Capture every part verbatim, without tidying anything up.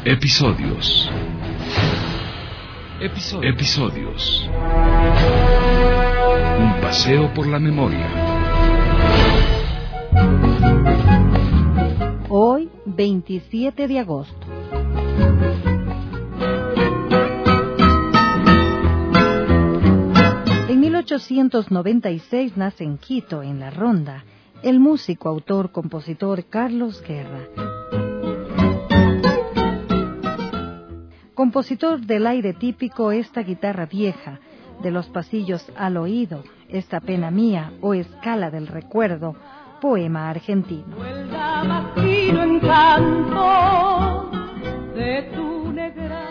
Episodios. Episodios. Episodios. Un paseo por la memoria. Hoy, veintisiete de agosto. En mil ochocientos noventa y seis nace en Quito, en La Ronda, el músico, autor, compositor Carlos Guerra. Compositor del aire típico Esta guitarra vieja, de los pasillos al oído, Esta pena mía o Escala del recuerdo, poema argentino. De tu negra.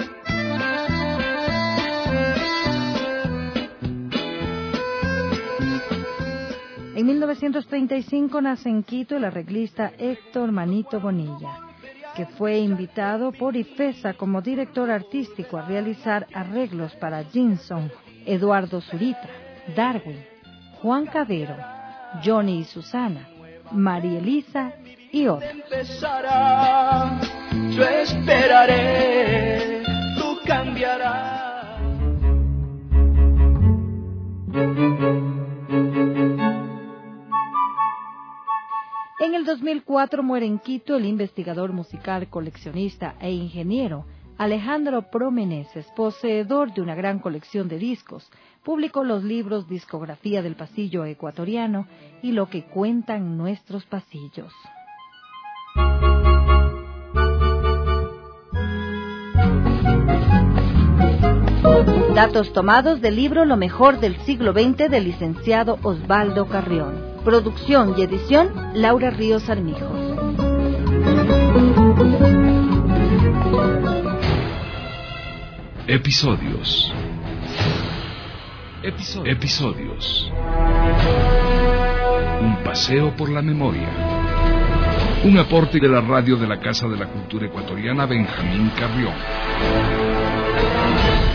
En mil novecientos treinta y cinco nace en Quito el arreglista Héctor Manito Bonilla, que fue invitado por IFESA como director artístico a realizar arreglos para Jinson, Eduardo Zurita, Darwin, Juan Cabero, Johnny y Susana, María Elisa y otros. Empezará, yo esperaré, tú cambiarás. En el dos mil cuatro muere en Quito el investigador musical, coleccionista e ingeniero Alejandro Promeneses, poseedor de una gran colección de discos. Publicó los libros Discografía del Pasillo Ecuatoriano y Lo que cuentan nuestros pasillos. Datos tomados del libro Lo mejor del siglo veinte del licenciado Osvaldo Carrión. Producción y edición, Laura Ríos Armijos. Episodios. Episodios. Episodios. Un paseo por la memoria. Un aporte de la radio de la Casa de la Cultura Ecuatoriana Benjamín Carrión.